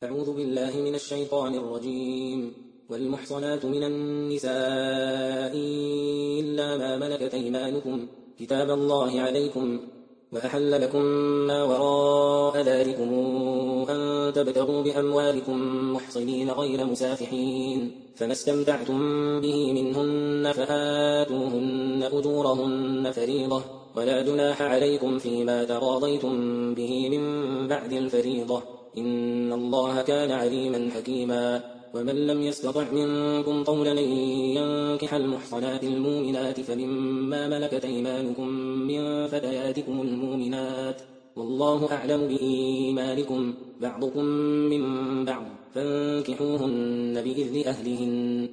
أعوذ بالله من الشيطان الرجيم. والمحصنات من النساء إلا ما ملكت أيمانكم كتاب الله عليكم، وأحل لكم ما وراء ذلكم أن تبتغوا بأموالكم محصنين غير مسافحين، فما استمتعتم به منهن فآتوهن أجورهن فريضة، ولا جناح عليكم فيما تراضيتم به من بعد الفريضة، إن الله كان عليما حكيما. ومن لم يستطع منكم طولا أن ينكح المحصنات المؤمنات فمما ملكت أيمانكم من فتياتكم المؤمنات، والله أعلم بإيمانكم، بعضكم من بعض، فانكحوهن بإذن أهلهن،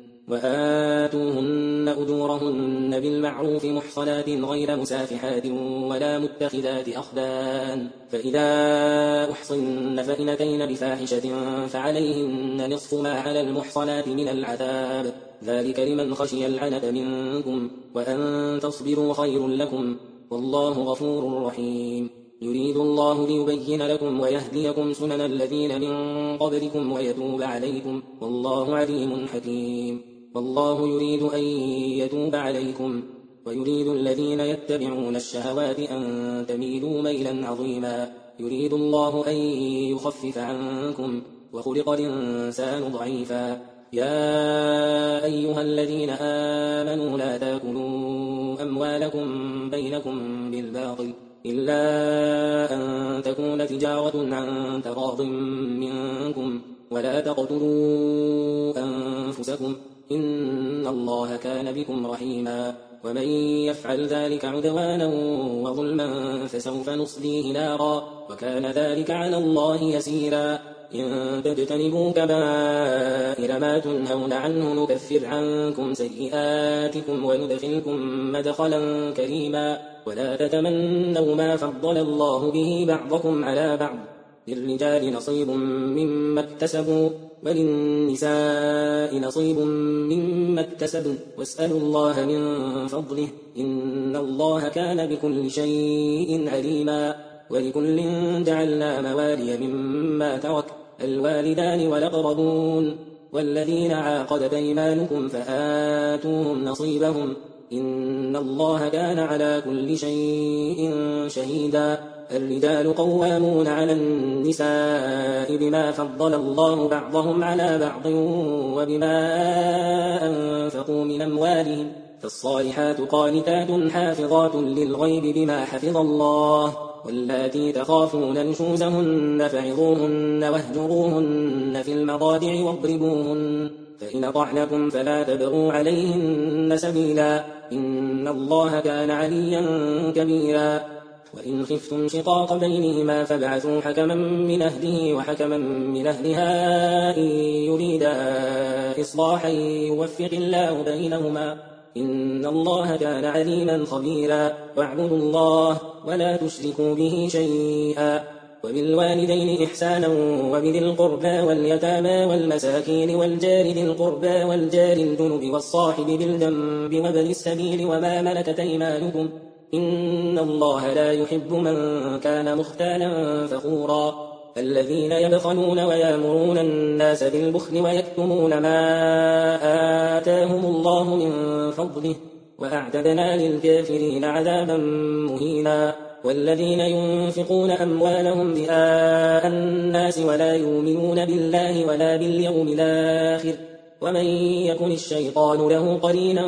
وآتوهن أجورهن بالمعروف محصنات غير مسافحات ولا متخذات أخدان، فإذا أحصن فإن أتين بفاحشة فعليهن نصف ما على المحصنات من العذاب، ذلك لمن خشي العنت منكم، وأن تصبروا خير لكم، والله غفور رحيم. يريد الله ليبين لكم ويهديكم سنن الذين من قبلكم ويتوب عليكم، والله عليم حكيم. والله يريد أن يتوب عليكم، ويريد الذين يتبعون الشهوات أن تميلوا ميلا عظيما. يريد الله أن يخفف عنكم، وخلق الإنسان ضعيفا. يا أيها الذين آمنوا لا تاكلوا أموالكم بينكم بالباطل إلا أن تكون تجارة عن تراض منكم، ولا تقتلوا أنفسكم، إن الله كان بكم رحيما. ومن يفعل ذلك عدوانا وظلما فسوف نصليه نارا، وكان ذلك على الله يسيرا. إن تجتنبوا كبائر ما تنهون عنه نكفر عنكم سيئاتكم وندخلكم مدخلا كريما. ولا تتمنوا ما فضل الله به بعضكم على بعض، للرجال نصيب مما اكتسبوا وللنساء نصيب مما اكتسبن، واسألوا الله من فضله، إن الله كان بكل شيء عليما. ولكل جعلنا موالي مما ترك الوالدان والأقربون والذين عاقدت أيمانكم فآتوهم نصيبهم، إن الله كان على كل شيء شهيدا. الرجال قوامون على النساء بما فضل الله بعضهم على بعض وبما أنفقوا من أموالهم، فالصالحات قانتات حافظات للغيب بما حفظ الله. واللاتي تخافون نشوزهن فعظوهن واهجروهن في المضاجع واضربوهن، فإن أطعنكم فلا تبغوا عليهن سبيلا، إن الله كان عليا كبيرا. وإن خفتم شقاق بينهما فابعثوا حكما من أهله وحكما من أهلها إن يريدا إصلاحا يوفق الله بينهما، إن الله كان عليما خبيرا. واعبدوا الله ولا تشركوا به شيئا، وبالوالدين إحسانا وبذي القربى واليتامى والمساكين والجار ذي القربى والجار الجنب والصاحب بالجنب وابن السبيل وما ملكت أيمانكم، إن الله لا يحب من كان مختالا فخورا. الذين يبخلون ويأمرون الناس بالبخل ويكتمون ما آتاهم الله من فضله، وأعتدنا للكافرين عذابا مهينا. والذين ينفقون أموالهم رئاء الناس ولا يؤمنون بالله ولا باليوم الآخر، ومن يكن الشيطان له قرينا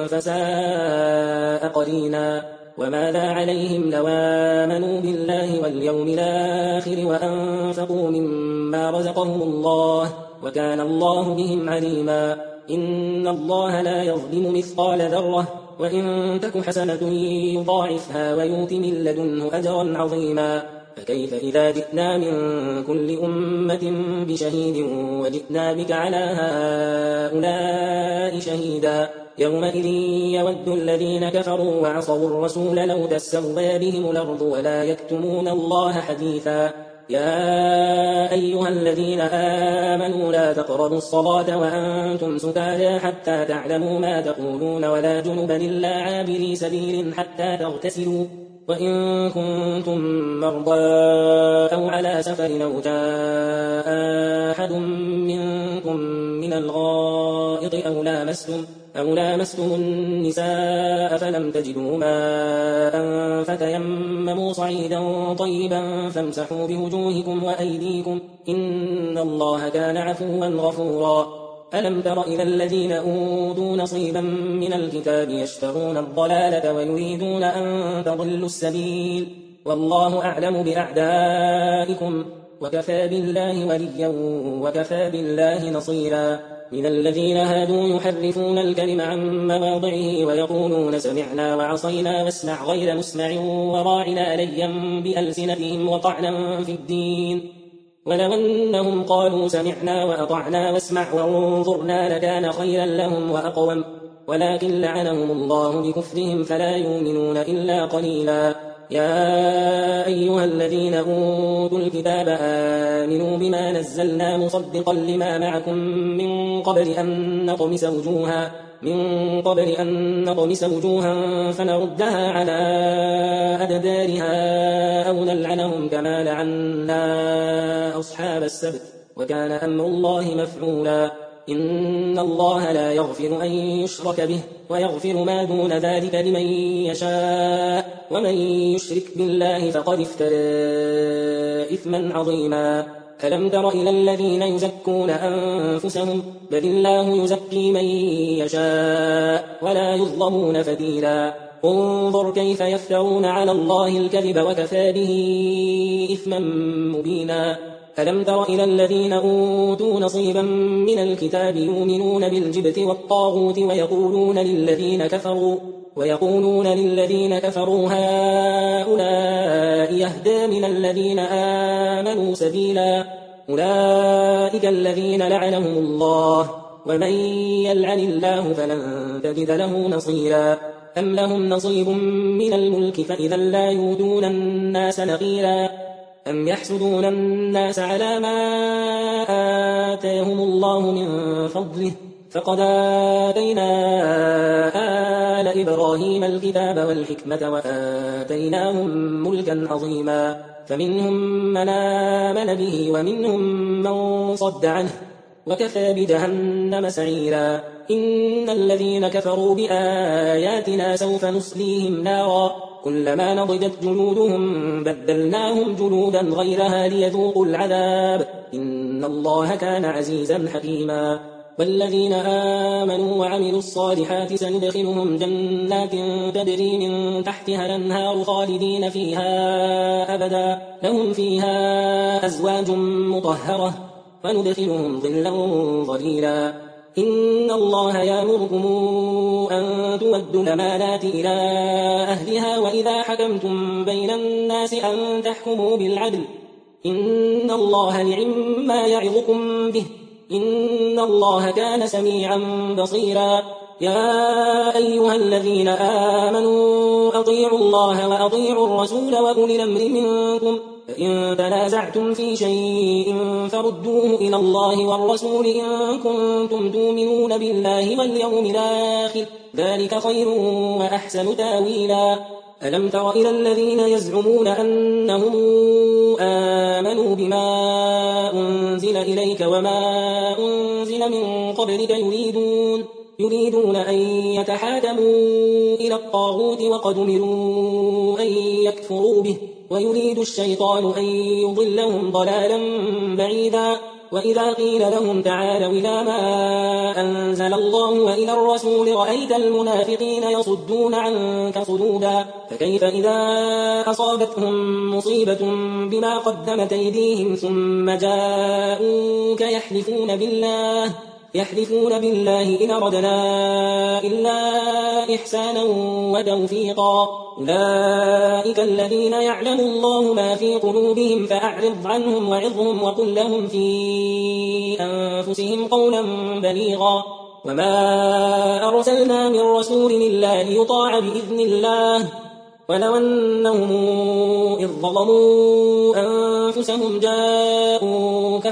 فساء قرينا. وماذا عليهم لو آمنوا بالله واليوم الآخر وأنفقوا مما رزقهم الله، وكان الله بهم عليما. إن الله لا يظلم مثقال ذرة، وإن تك حسنة يضاعفها ويؤت من لدنه أجرا عظيما. فكيف إذا جئنا من كل أمة بشهيد وجئنا بك على هؤلاء شهيدا، يومئذ يود الذين كفروا وعصوا الرسول لو تسوى بهم الأرض ولا يكتمون الله حديثا. يا أيها الذين آمنوا لا تقربوا الصلاة وأنتم سكارى حتى تعلموا ما تقولون ولا جنبا إلا عابري سبيل حتى تغتسلوا، وإن كنتم مرضى أو على سفر أو جاء الغائط أو لامستم النساء فلم تجدوا ماء فتيمموا صعيدا طيبا فامسحوا بوجوهكم وأيديكم إن الله كان عفوا غفورا ألم تر إلى الذين أوتوا نصيبا من الكتاب يشترون الضلالة ويريدون أن تضلوا السبيل والله أعلم بأعدائكم وكفى بالله وليا وكفى بالله نصيرا من الذين هادوا يحرفون الكلم عن مواضعه ويقولون سمعنا وعصينا واسمع غير مسمع وراعنا ليا بألسنتهم وطعنا في الدين ولو أنهم قالوا سمعنا وأطعنا واسمع وانظرنا لكان خيرا لهم وأقوم ولكن لعنهم الله بكفرهم فلا يؤمنون إلا قليلا يا أيها الذين أوتوا الكتاب آمنوا بما نزلنا مصدقا لما معكم من قبل أن نطمس وجوها فنردها على أدبارها أو نلعنهم كما لعنا أصحاب السبت وكان أمر الله مفعولا إن الله لا يغفر أن يشرك به ويغفر ما دون ذلك لمن يشاء ومن يشرك بالله فقد افترى إثما عظيما ألم تر إلى الذين يزكون أنفسهم بل الله يزكي من يشاء ولا يظلمون فتيلا انظر كيف يفترون على الله الكذب وكفى به إثما مبينا ألم تر إلى الذين أوتوا نصيبا من الكتاب يؤمنون بالجبت والطاغوت ويقولون للذين كفروا هؤلاء يهدى من الذين آمنوا سبيلا أولئك الذين لعنهم الله ومن يلعن الله فلن تجد له نصيرا أم لهم نصيب من الملك فإذا لا يؤتون الناس نقيرا أم يحسدون الناس على ما آتاهم الله من فضله فقد آتينا آل إبراهيم الكتاب والحكمة وآتيناهم ملكا عظيما فمنهم من آمن به ومنهم من صد عنه وكفى بجهنم سعيرا إن الذين كفروا بآياتنا سوف نصليهم نارا كلما نضجت جلودهم بدلناهم جلودا غيرها ليذوقوا العذاب إن الله كان عزيزا حكيما والذين آمنوا وعملوا الصالحات سندخلهم جنات تجري من تحتها الأنهار خالدين فيها أبدا لهم فيها أزواج مطهرة وندخلهم ظلا ظليلا إن الله يأمركم أن تودوا الأمانات إلى أهلها وإذا حكمتم بين الناس أن تحكموا بالعدل إن الله نعم يعظكم به إن الله كان سميعا بصيرا يا أيها الذين آمنوا أطيعوا الله وأطيعوا الرسول وأولي الأمر منكم فإن تنازعتم في شيء فردوه إلى الله والرسول إن كنتم تؤمنون بالله واليوم الآخر ذلك خير وأحسن تاويلا ألم تر إلى الذين يزعمون أنهم آمنوا بما أنزل إليك وما أنزل من قبلك يريدون أن يتحاكموا إلى الطاغوت وقد أمروا أن يكفروا به ويريد الشيطان أن يضلهم ضلالا بعيدا وإذا قيل لهم تعالوا إلى ما أنزل الله وإلى الرسول رأيت المنافقين يصدون عنك صدودا فكيف إذا أصابتهم مصيبة بما قدمت أيديهم ثم جاءوك يحلفون بالله إن أردنا إلا إحسانا وتوفيقا أولئك الذين يعلم الله ما في قلوبهم فأعرض عنهم وعظهم وقل لهم في أنفسهم قولا بليغا وما أرسلنا من رسول إلا ليطاع بإذن الله ولو أنهم إذ ظلموا أنفسهم جاءوك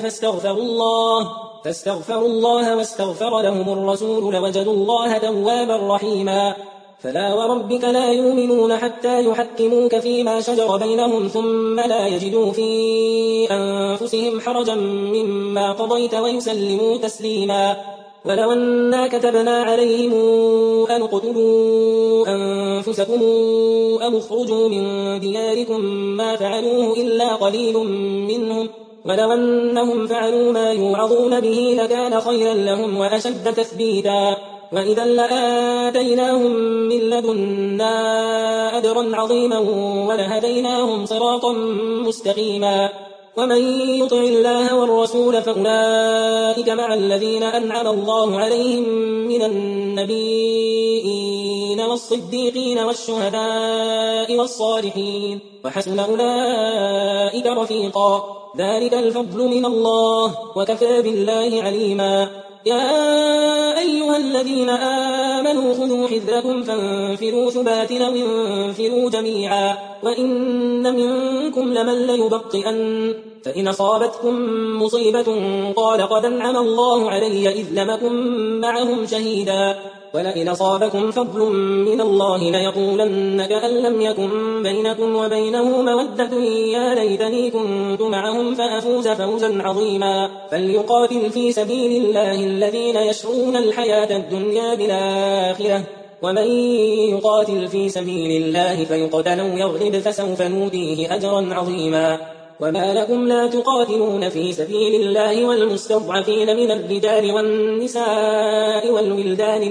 فاستغفروا الله واستغفر لهم الرسول لوجدوا الله توابا رحيما فلا وربك لا يؤمنون حتى يحكموك فيما شجر بينهم ثم لا يجدوا في أنفسهم حرجا مما قضيت ويسلموا تسليما. ولو أنا كتبنا عليهم أن اقتلوا أنفسكم أو اخرجوا من دياركم ما فعلوه إلا قليل منهم، ولو أنهم فعلوا ما يوعظون به لكان خيرا لهم وأشد تثبيتا، وإذا لآتيناهم من لدنا أجرا عظيما ولهديناهم صراطا مستقيما. ومن يطع الله والرسول فأولئك مع الذين أنعم الله عليهم من النبيين والصديقين والشهداء والصالحين وحسن أولئك رفيقا. ذلك الفضل من الله وكفى بالله عليما. يا أيها الذين آمنوا خذوا حذركم فانفروا ثبات أو انفروا جميعا. وإن منكم لمن ليبطئن فإن أصابتكم مصيبة قال قد أنعم الله علي إذ لم أكن معهم شهيدا، ولئن أصابكم فضل من الله ليقولن كأن لم يكن بينكم وبينه مودة يا ليتني كنت معهم فأفوز فوزا عظيما. فليقاتل في سبيل الله الذين يشرون الحياة الدنيا بالآخرة، ومن يقاتل في سبيل الله فيقتل أو يغلب فسوف نؤتيه أجرا عظيما. وما لكم لا تقاتلون في سبيل الله والمستضعفين من الرجال والنساء والولدان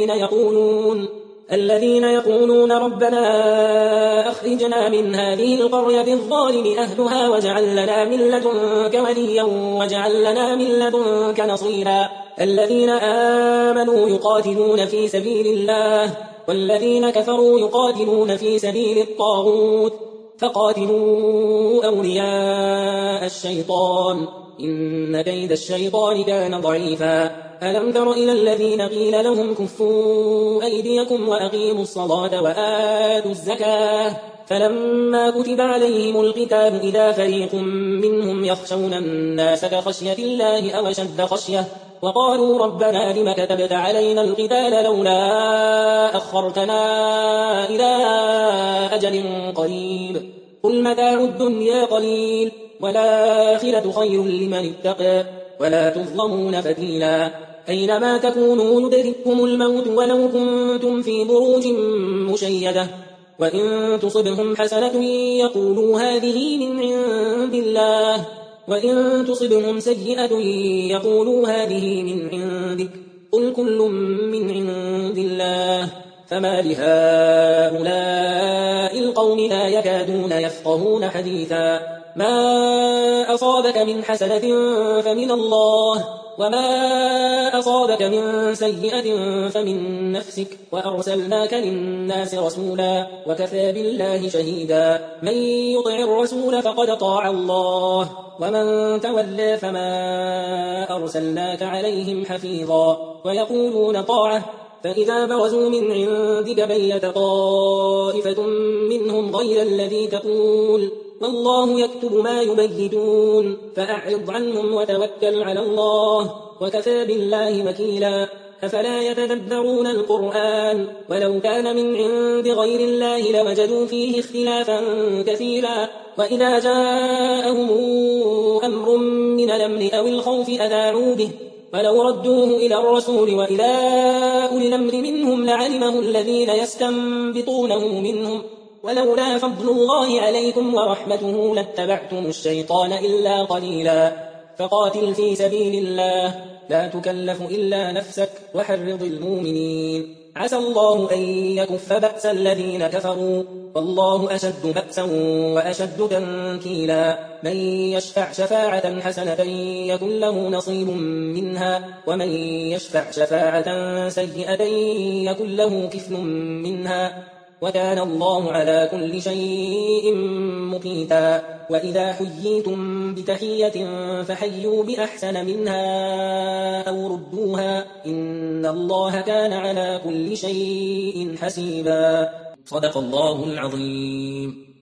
الذين يقولون ربنا أخرجنا من هذه القرية الظالم أهلها واجعل لنا من لدنك وليا واجعل لنا من لدنك نصيرا. الذين آمنوا يقاتلون في سبيل الله والذين كفروا يقاتلون في سبيل الطاغوت فقاتلوا أولياء الشيطان إن كيد الشيطان كان ضعيفا. ألم تر إلى الذين قيل لهم كفوا أيديكم وأقيموا الصلاة وآتوا الزكاة فلما كتب عليهم القتال إذا فريق منهم يخشون الناس كخشية الله أو أشد خشية وقالوا ربنا لم كتبت علينا القتال لولا أخرتنا إلى أجل قريب قل متاع الدنيا قليل والآخرة خير لمن اتقى ولا تظلمون فتيلا. أينما تكونوا يدرككم الموت ولو كنتم في بروج مشيدة وإن تصبهم حسنة يقولوا هذه من عند الله وإن تصبهم سيئة يقولوا هذه من عندك قل كل من عند الله فما لهؤلاء القوم لا يكادون يفقهون حديثا. ما أصابك من حسنة فمن الله وما أصابك من سيئة فمن نفسك وأرسلناك للناس رسولا وكفى بالله شهيدا. من يطع الرسول فقد طاع الله ومن تولى فما أرسلناك عليهم حفيظا. ويقولون طاعة فإذا برزوا من عندك بيت طائفة منهم غير الذي تقول والله يكتب ما يبيتون فأعرض عنهم وتوكل على الله وكفى بالله وكيلا. أفلا يتدبرون القرآن ولو كان من عند غير الله لوجدوا فيه اختلافا كثيرا وإذا جاءهم أمر من الأمن أو الخوف أذاعوا به ولو ردوه إلى الرسول وإلى أولي الأمر منهم لعلمه الذين يستنبطونه منهم ولولا فضل الله عليكم ورحمته لاتبعتم الشيطان إلا قليلا. فقاتل في سبيل الله لا تكلف إلا نفسك وحرض المؤمنين عسى الله أن يكف بأس الذين كفروا والله أشد بأسا وأشد تنكيلا. من يشفع شفاعة حسنة يكن له نصيب منها ومن يشفع شفاعة سيئة يكن له كفل منها وكان الله على كل شيء مقيتا. وإذا حييتم بتحية فحيوا بأحسن منها أو ردوها إن الله كان على كل شيء حسيبا. صدق الله العظيم.